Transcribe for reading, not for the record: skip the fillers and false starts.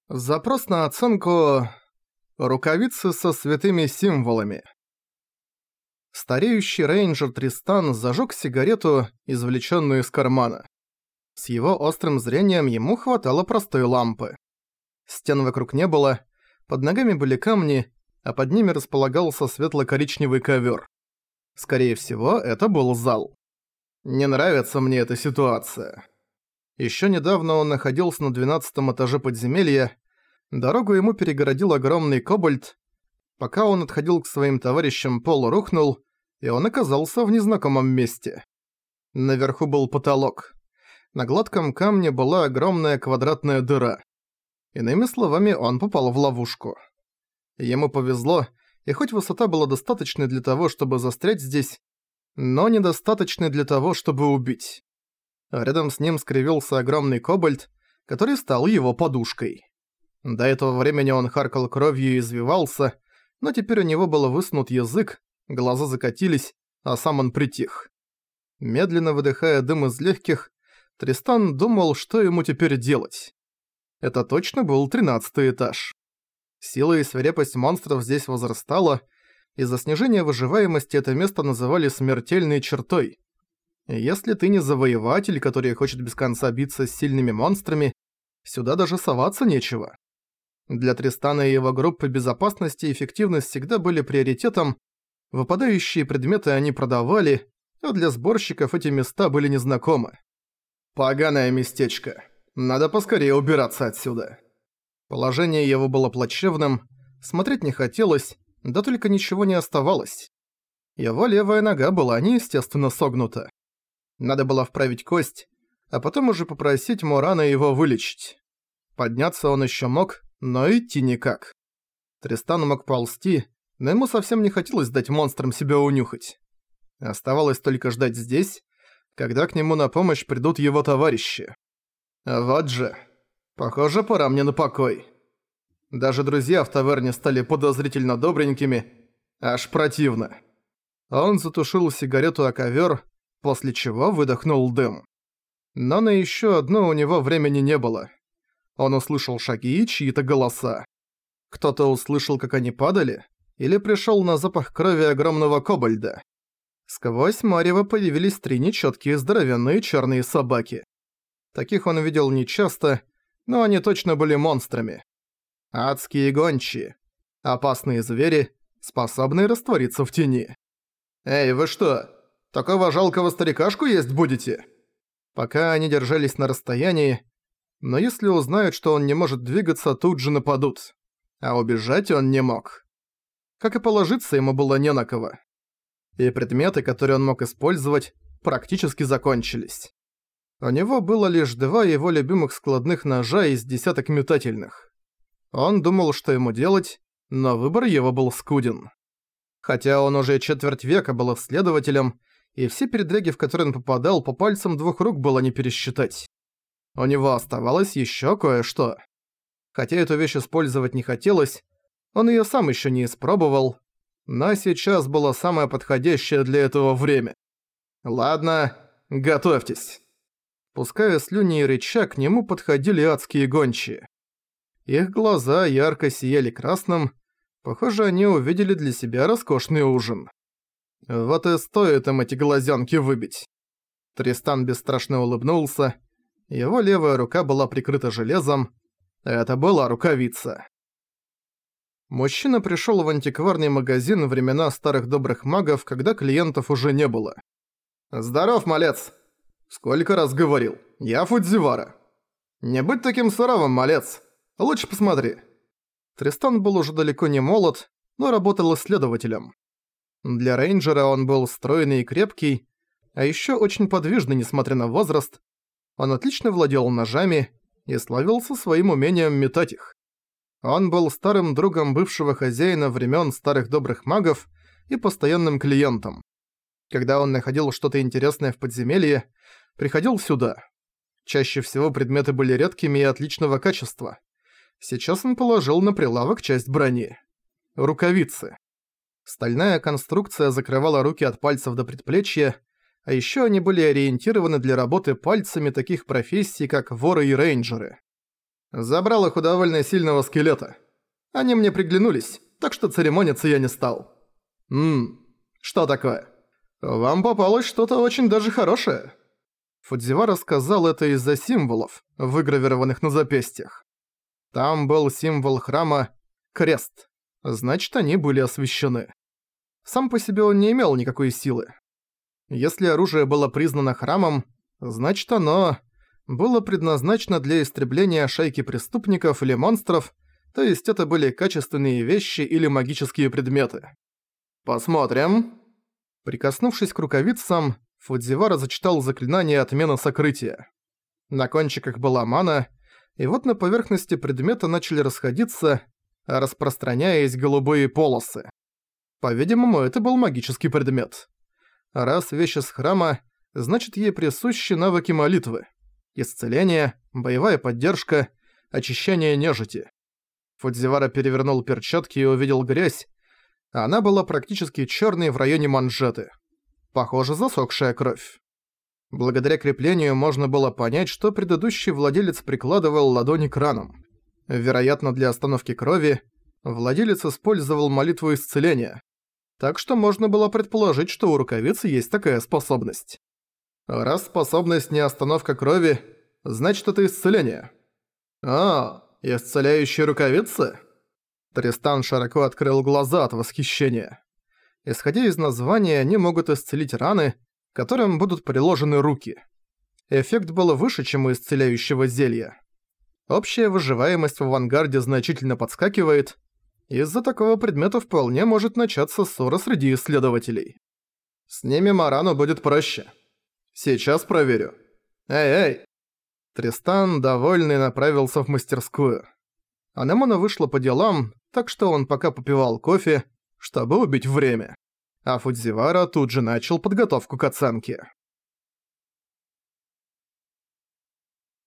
Запрос на оценку «Рукавицы со святыми символами». Стареющий рейнджер Тристан зажег сигарету, извлеченную из кармана. С его острым зрением ему хватало простой лампы. Стен вокруг не было, под ногами были камни, а под ними располагался светло-коричневый ковер. Скорее всего, это был зал. Не нравится мне эта ситуация. Еще недавно он находился на 12-м этаже подземелья. Дорогу ему перегородил огромный кобальт. Пока он отходил к своим товарищам, пол рухнул, и он оказался в незнакомом месте. Наверху был потолок. На гладком камне была огромная квадратная дыра. Иными словами, он попал в ловушку. Ему повезло, и хоть высота была достаточной для того, чтобы застрять здесь, но недостаточной для того, чтобы убить. Рядом с ним скривился огромный кобальт, который стал его подушкой. До этого времени он харкал кровью и извивался, но теперь у него был высунут язык, глаза закатились, а сам он притих. Медленно выдыхая дым из легких, Тристан думал, что ему теперь делать. Это точно был 13-й этаж. Сила и свирепость монстров здесь возрастала, из-за снижения выживаемости это место называли смертельной чертой. Если ты не завоеватель, который хочет без конца биться с сильными монстрами, сюда даже соваться нечего. Для Тристана и его группы безопасности и эффективность всегда были приоритетом, выпадающие предметы они продавали, а для сборщиков эти места были незнакомы. Поганое местечко. Надо поскорее убираться отсюда. Положение его было плачевным, смотреть не хотелось, да только ничего не оставалось. Его левая нога была неестественно согнута. Надо было вправить кость, а потом уже попросить Морана его вылечить. Подняться он еще мог, но идти никак. Тристан мог ползти, но ему совсем не хотелось дать монстрам себя унюхать. Оставалось только ждать здесь, когда к нему на помощь придут его товарищи. Вот же. Похоже, пора мне на покой. Даже друзья в таверне стали подозрительно добренькими. Аж противно. Он затушил сигарету о ковер, после чего выдохнул дым. Но на еще одно у него времени не было. Он услышал шаги и чьи-то голоса. Кто-то услышал, как они падали, или пришел на запах крови огромного кобальда. Сквозь марево появились 3 нечёткие здоровенные черные собаки. Таких он видел нечасто, но они точно были монстрами. Адские гончие. Опасные звери, способные раствориться в тени. «Эй, вы что, такого жалкого старикашку есть будете?» Пока они держались на расстоянии, но если узнают, что он не может двигаться, тут же нападут. А убежать он не мог. Как и положиться, ему было не на кого. И предметы, которые он мог использовать, практически закончились. У него было лишь 2 его любимых складных ножа из десяток метательных. Он думал, что ему делать, но выбор его был скуден. Хотя он уже четверть века был исследователем, и все передряги, в которые он попадал, по пальцам 2 рук было не пересчитать. У него оставалось еще кое-что. Хотя эту вещь использовать не хотелось, он ее сам еще не испробовал, но сейчас было самое подходящее для этого время. Ладно, готовьтесь. Пуская слюни и рыча, к нему подходили адские гончие. Их глаза ярко сияли красным, похоже, они увидели для себя роскошный ужин. Вот и стоит им эти глазенки выбить. Тристан бесстрашно улыбнулся. Его левая рука была прикрыта железом. Это была рукавица. Мужчина пришел в антикварный магазин во времена старых добрых магов, когда клиентов уже не было. «Здоров, малец! Сколько раз говорил, я Фудзивара. Не будь таким суровым, малец. Лучше посмотри». Тристан был уже далеко не молод, но работал исследователем. Для рейнджера он был стройный и крепкий, а еще очень подвижный, несмотря на возраст. Он отлично владел ножами и славился своим умением метать их. Он был старым другом бывшего хозяина времен старых добрых магов и постоянным клиентом. Когда он находил что-то интересное в подземелье, приходил сюда. Чаще всего предметы были редкими и отличного качества. Сейчас он положил на прилавок часть брони. Рукавицы. Стальная конструкция закрывала руки от пальцев до предплечья, а еще они были ориентированы для работы пальцами таких профессий, как воры и рейнджеры. Забрал их у довольно сильного скелета. Они мне приглянулись, так что церемониться я не стал. Что такое? Вам попалось что-то очень даже хорошее. Фудзивара сказал это из-за символов, выгравированных на запястьях. Там был символ храма крест. Значит, они были освящены. Сам по себе он не имел никакой силы. Если оружие было признано храмом, значит оно было предназначено для истребления шайки преступников или монстров, то есть это были качественные вещи или магические предметы. Посмотрим. Прикоснувшись к рукавицам, Фудзивара зачитал заклинание отмены сокрытия. На кончиках была мана, и вот на поверхности предмета начали расходиться, распространяясь голубые полосы. По-видимому, это был магический предмет. Раз вещь из храма, значит ей присущи навыки молитвы. Исцеление, боевая поддержка, очищение нежити. Фудзивара перевернул перчатки и увидел грязь. Она была практически чёрной в районе манжеты. Похоже, засохшая кровь. Благодаря креплению можно было понять, что предыдущий владелец прикладывал ладони к ранам. Вероятно, для остановки крови владелец использовал молитву исцеления. Так что можно было предположить, что у рукавицы есть такая способность. Раз способность не остановка крови, значит это исцеление. Исцеляющая рукавица? Тристан широко открыл глаза от восхищения. Исходя из названия, они могут исцелить раны, к которым будут приложены руки. Эффект был выше, чем у исцеляющего зелья. Общая выживаемость в авангарде значительно подскакивает. Из-за такого предмета вполне может начаться ссора среди исследователей. Снимем рану, будет проще. Сейчас проверю. Эй! Тристан, довольный, направился в мастерскую. Анемона вышла по делам, так что он пока попивал кофе, чтобы убить время. А Фудзивара тут же начал подготовку к оценке.